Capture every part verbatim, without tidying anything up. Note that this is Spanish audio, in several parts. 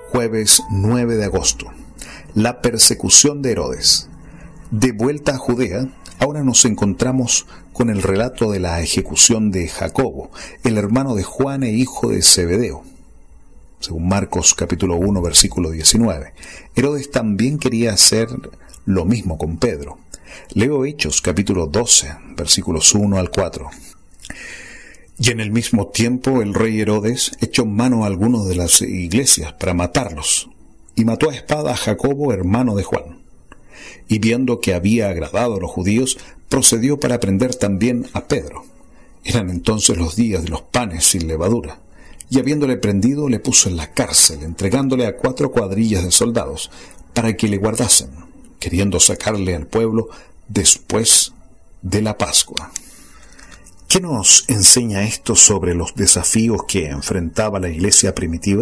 Jueves nueve de agosto. La persecución de Herodes. De vuelta a Judea, ahora nos encontramos con el relato de la ejecución de Jacobo, el hermano de Juan e hijo de Zebedeo. Según Marcos capítulo uno, versículo diecinueve. Herodes también quería hacer lo mismo con Pedro. Leo Hechos capítulo doce, versículos uno al cuatro. Y en el mismo tiempo el rey Herodes echó mano a algunos de las iglesias para matarlos, y mató a espada a Jacobo, hermano de Juan. Y viendo que había agradado a los judíos, procedió para prender también a Pedro. Eran entonces los días de los panes sin levadura. Y habiéndole prendido, le puso en la cárcel, entregándole a cuatro cuadrillas de soldados, para que le guardasen, queriendo sacarle al pueblo después de la Pascua. ¿Qué nos enseña esto sobre los desafíos que enfrentaba la iglesia primitiva?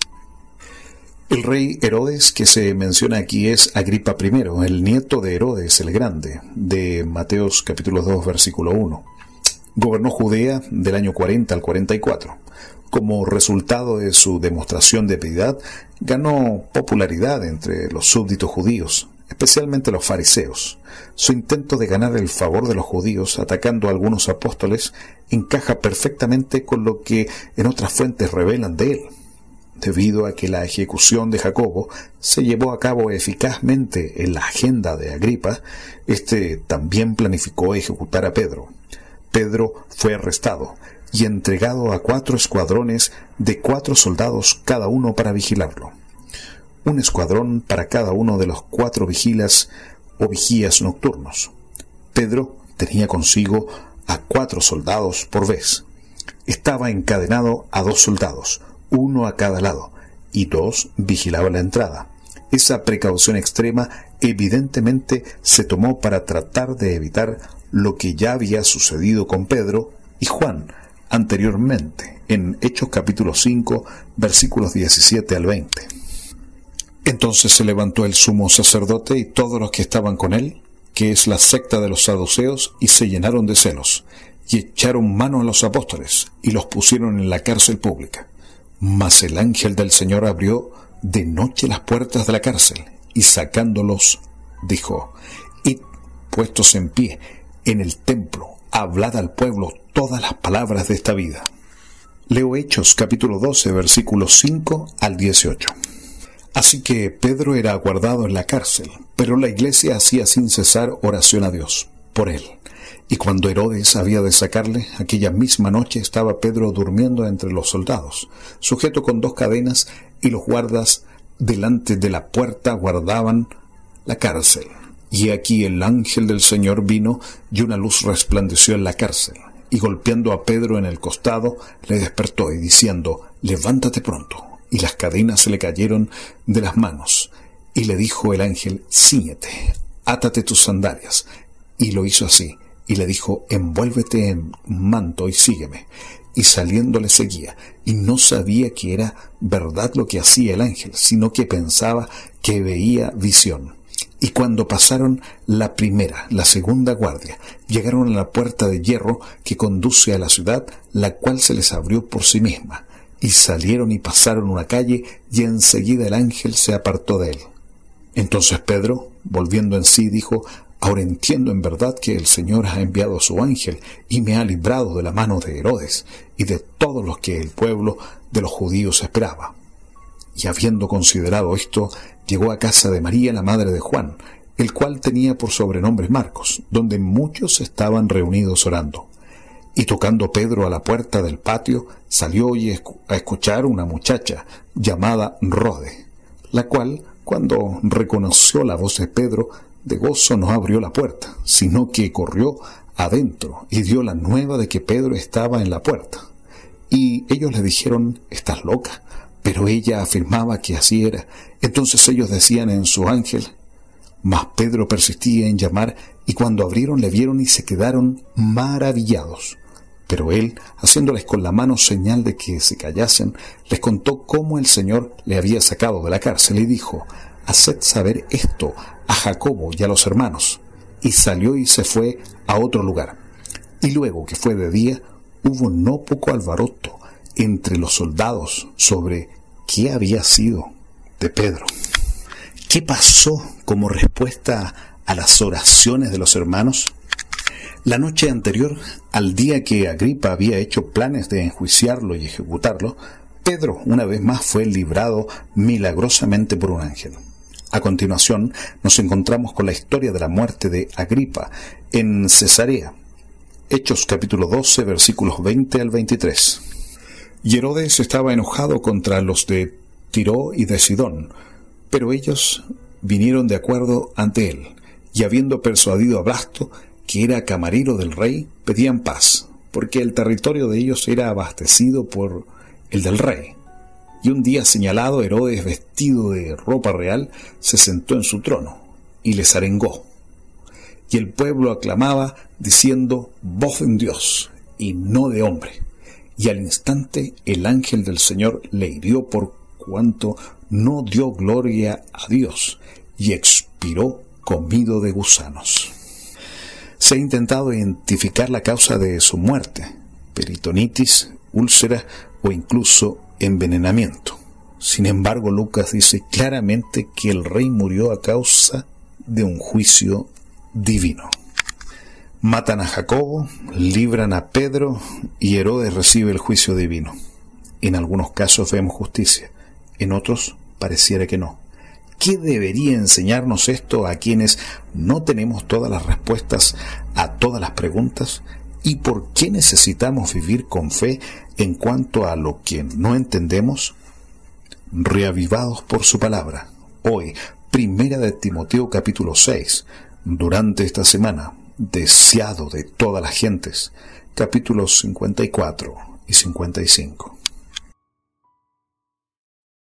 El rey Herodes que se menciona aquí es Agripa primero, el nieto de Herodes el Grande, de Mateos capítulo dos, versículo uno. Gobernó Judea del año cuarenta al cuarenta y cuatro. Como resultado de su demostración de piedad, ganó popularidad entre los súbditos judíos, especialmente los fariseos. Su intento de ganar el favor de los judíos atacando a algunos apóstoles encaja perfectamente con lo que en otras fuentes revelan de él. Debido a que la ejecución de Jacobo se llevó a cabo eficazmente en la agenda de Agripa, este también planificó ejecutar a Pedro. Pedro fue arrestado y entregado a cuatro escuadrones de cuatro soldados cada uno para vigilarlo. Un escuadrón para cada uno de los cuatro vigilas o vigías nocturnos. Pedro tenía consigo a cuatro soldados por vez. Estaba encadenado a dos soldados, uno a cada lado, y dos vigilaban la entrada. Esa precaución extrema evidentemente se tomó para tratar de evitar lo que ya había sucedido con Pedro y Juan anteriormente, en Hechos capítulo cinco, versículos diecisiete al veinte. Entonces se levantó el sumo sacerdote y todos los que estaban con él, que es la secta de los saduceos, y se llenaron de celos, y echaron mano a los apóstoles, y los pusieron en la cárcel pública. Mas el ángel del Señor abrió de noche las puertas de la cárcel, y sacándolos, dijo: Id, puestos en pie, en el templo, hablad al pueblo todas las palabras de esta vida. Leo Hechos capítulo doce, versículos cinco al dieciocho. Así que Pedro era guardado en la cárcel, pero la iglesia hacía sin cesar oración a Dios por él. Y cuando Herodes había de sacarle, aquella misma noche estaba Pedro durmiendo entre los soldados, sujeto con dos cadenas, y los guardas delante de la puerta guardaban la cárcel. Y aquí el ángel del Señor vino, y una luz resplandeció en la cárcel, y golpeando a Pedro en el costado, le despertó, y diciendo: Levántate pronto. Y las cadenas se le cayeron de las manos. Y le dijo el ángel: Cíñete, átate tus sandalias. Y lo hizo así. Y le dijo: Envuélvete en un manto y sígueme. Y saliendo le seguía. Y no sabía que era verdad lo que hacía el ángel, sino que pensaba que veía visión. Y cuando pasaron la primera, la segunda guardia, llegaron a la puerta de hierro que conduce a la ciudad, la cual se les abrió por sí misma. Y salieron y pasaron una calle, y enseguida el ángel se apartó de él. Entonces Pedro, volviendo en sí, dijo: Ahora entiendo en verdad que el Señor ha enviado a su ángel, y me ha librado de la mano de Herodes, y de todos los que el pueblo de los judíos esperaba. Y habiendo considerado esto, llegó a casa de María, la madre de Juan, el cual tenía por sobrenombre Marcos, donde muchos estaban reunidos orando. Y tocando Pedro a la puerta del patio, salió y a escuchar una muchacha llamada Rode, la cual, cuando reconoció la voz de Pedro, de gozo no abrió la puerta, sino que corrió adentro y dio la nueva de que Pedro estaba en la puerta. Y ellos le dijeron: Estás loca. Pero ella afirmaba que así era. Entonces ellos decían en su ángel. Mas Pedro persistía en llamar, y cuando abrieron le vieron y se quedaron maravillados. Pero él, haciéndoles con la mano señal de que se callasen, les contó cómo el Señor le había sacado de la cárcel, y dijo: Haced saber esto a Jacobo y a los hermanos. Y salió y se fue a otro lugar. Y luego que fue de día, hubo no poco alboroto entre los soldados sobre qué había sido de Pedro. ¿Qué pasó como respuesta a las oraciones de los hermanos? La noche anterior, al día que Agripa había hecho planes de enjuiciarlo y ejecutarlo, Pedro una vez más fue librado milagrosamente por un ángel. A continuación, nos encontramos con la historia de la muerte de Agripa en Cesarea. Hechos capítulo doce, versículos veinte al veintitrés. Y Herodes estaba enojado contra los de Tiro y de Sidón, pero ellos vinieron de acuerdo ante él, y habiendo persuadido a Blasto, que era camarero del rey, pedían paz, porque el territorio de ellos era abastecido por el del rey. Y un día señalado, Herodes, vestido de ropa real, se sentó en su trono, y les arengó. Y el pueblo aclamaba, diciendo, voz de un Dios, y no de hombre. Y al instante el ángel del Señor le hirió por cuanto no dio gloria a Dios, y expiró comido de gusanos. Se ha intentado identificar la causa de su muerte, peritonitis, úlcera o incluso envenenamiento. Sin embargo, Lucas dice claramente que el rey murió a causa de un juicio divino. Matan a Jacobo, libran a Pedro y Herodes recibe el juicio divino. En algunos casos vemos justicia, en otros pareciera que no. ¿Qué debería enseñarnos esto a quienes no tenemos todas las respuestas a todas las preguntas? ¿Y por qué necesitamos vivir con fe en cuanto a lo que no entendemos? Reavivados por su palabra. Hoy, primera de Timoteo capítulo seis, durante esta semana, deseado de todas las gentes, capítulos cincuenta y cuatro y cincuenta y cinco.